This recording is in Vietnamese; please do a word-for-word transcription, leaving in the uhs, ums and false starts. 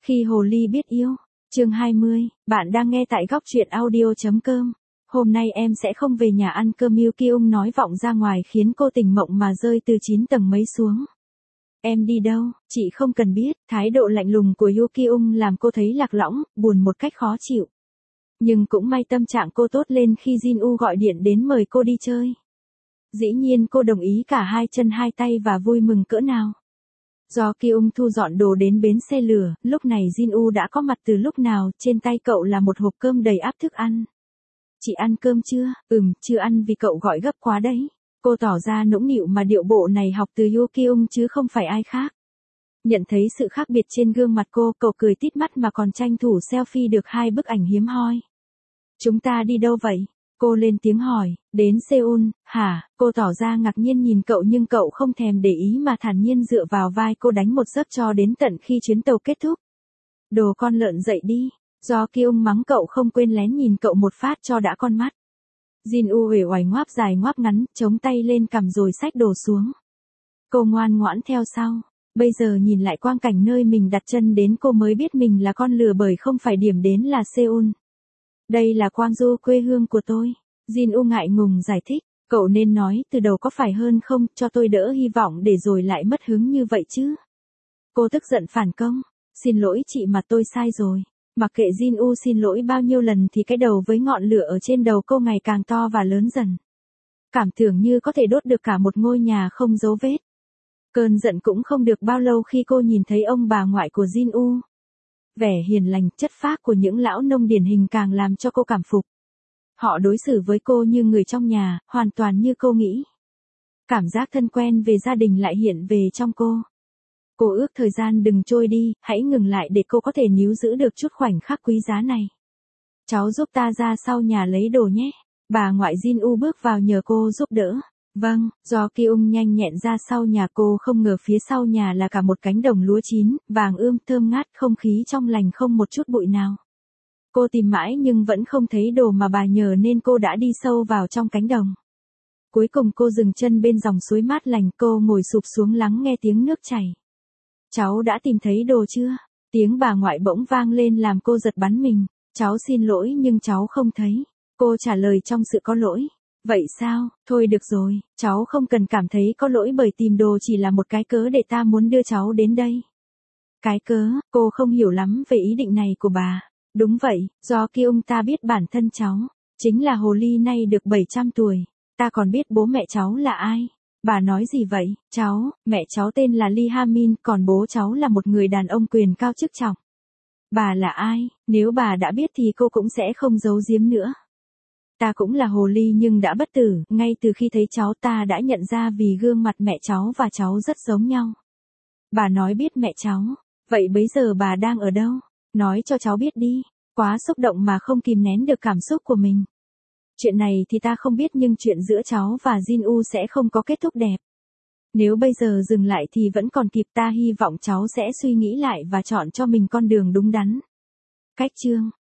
Khi hồ ly biết yêu, chương hai mươi, bạn đang nghe tại góc truyện audio.com. Hôm nay em sẽ không về nhà ăn cơm, Yoo Ki-ung nói vọng ra ngoài khiến cô tỉnh mộng mà rơi từ chín tầng mấy xuống. Em đi đâu, chị không cần biết. Thái độ lạnh lùng của Yoo Ki-ung làm cô thấy lạc lõng, buồn một cách khó chịu. Nhưng cũng may tâm trạng cô tốt lên khi Jin-woo gọi điện đến mời cô đi chơi. Dĩ nhiên cô đồng ý cả hai chân hai tay và vui mừng cỡ nào. Do Ki-ung thu dọn đồ đến bến xe lửa, lúc này Jin-woo đã có mặt từ lúc nào, trên tay cậu là một hộp cơm đầy ắp thức ăn. Chị ăn cơm chưa? Ừm, chưa ăn vì cậu gọi gấp quá đấy. Cô tỏ ra nũng nịu mà điệu bộ này học từ Yoo Ki-ung chứ không phải ai khác. Nhận thấy sự khác biệt trên gương mặt cô, cậu cười tít mắt mà còn tranh thủ selfie được hai bức ảnh hiếm hoi. Chúng ta đi đâu vậy? Cô lên tiếng hỏi. Đến Seoul, hả? Cô tỏ ra ngạc nhiên nhìn cậu nhưng cậu không thèm để ý mà thản nhiên dựa vào vai cô đánh một giấc cho đến tận khi chuyến tàu kết thúc. Đồ con lợn dậy đi. Do Ki-ung mắng cậu không quên lén nhìn cậu một phát cho đã con mắt. Jin-woo uể oải ngoáp dài ngoáp ngắn, chống tay lên cằm rồi xách đồ xuống. Cô ngoan ngoãn theo sau. Bây giờ nhìn lại quang cảnh nơi mình đặt chân đến cô mới biết mình là con lừa bởi không phải điểm đến là Seoul. Đây là Gwangju, quê hương của tôi. Jin-woo ngại ngùng giải thích. Cậu nên nói từ đầu có phải hơn không, cho tôi đỡ hy vọng để rồi lại mất hứng như vậy chứ. Cô tức giận phản công. Xin lỗi chị mà tôi sai rồi. Mặc kệ Jin-woo xin lỗi bao nhiêu lần thì cái đầu với ngọn lửa ở trên đầu cô ngày càng to và lớn dần. Cảm tưởng như có thể đốt được cả một ngôi nhà không dấu vết. Cơn giận cũng không được bao lâu khi cô nhìn thấy ông bà ngoại của Jin-woo. Vẻ hiền lành, chất phác của những lão nông điển hình càng làm cho cô cảm phục. Họ đối xử với cô như người trong nhà, hoàn toàn như cô nghĩ. Cảm giác thân quen về gia đình lại hiện về trong cô. Cô ước thời gian đừng trôi đi, hãy ngừng lại để cô có thể níu giữ được chút khoảnh khắc quý giá này. Cháu giúp ta ra sau nhà lấy đồ nhé. Bà ngoại Jin-woo bước vào nhờ cô giúp đỡ. Vâng, do Ki-ung nhanh nhẹn ra sau nhà, cô không ngờ phía sau nhà là cả một cánh đồng lúa chín, vàng ươm thơm ngát, không khí trong lành không một chút bụi nào. Cô tìm mãi nhưng vẫn không thấy đồ mà bà nhờ nên cô đã đi sâu vào trong cánh đồng. Cuối cùng cô dừng chân bên dòng suối mát lành, cô ngồi sụp xuống lắng nghe tiếng nước chảy. Cháu đã tìm thấy đồ chưa? Tiếng bà ngoại bỗng vang lên làm cô giật bắn mình. Cháu xin lỗi nhưng cháu không thấy. Cô trả lời trong sự có lỗi. Vậy sao? Thôi được rồi, cháu không cần cảm thấy có lỗi bởi tìm đồ chỉ là một cái cớ để ta muốn đưa cháu đến đây. Cái cớ? Cô không hiểu lắm về ý định này của bà. Đúng vậy, do Ki-ung ta biết bản thân cháu. Chính là hồ ly nay được bảy trăm tuổi. Ta còn biết bố mẹ cháu là ai. Bà nói gì vậy? Cháu, mẹ cháu tên là Lee Ha-min, còn bố cháu là một người đàn ông quyền cao chức trọng. Bà là ai? Nếu bà đã biết thì cô cũng sẽ không giấu giếm nữa. Ta cũng là hồ ly nhưng đã bất tử, ngay từ khi thấy cháu ta đã nhận ra vì gương mặt mẹ cháu và cháu rất giống nhau. Bà nói biết mẹ cháu. Vậy bây giờ bà đang ở đâu? Nói cho cháu biết đi. Quá xúc động mà không kìm nén được cảm xúc của mình. Chuyện này thì ta không biết nhưng chuyện giữa cháu và Jin-woo sẽ không có kết thúc đẹp. Nếu bây giờ dừng lại thì vẫn còn kịp, ta hy vọng cháu sẽ suy nghĩ lại và chọn cho mình con đường đúng đắn. Cách chương.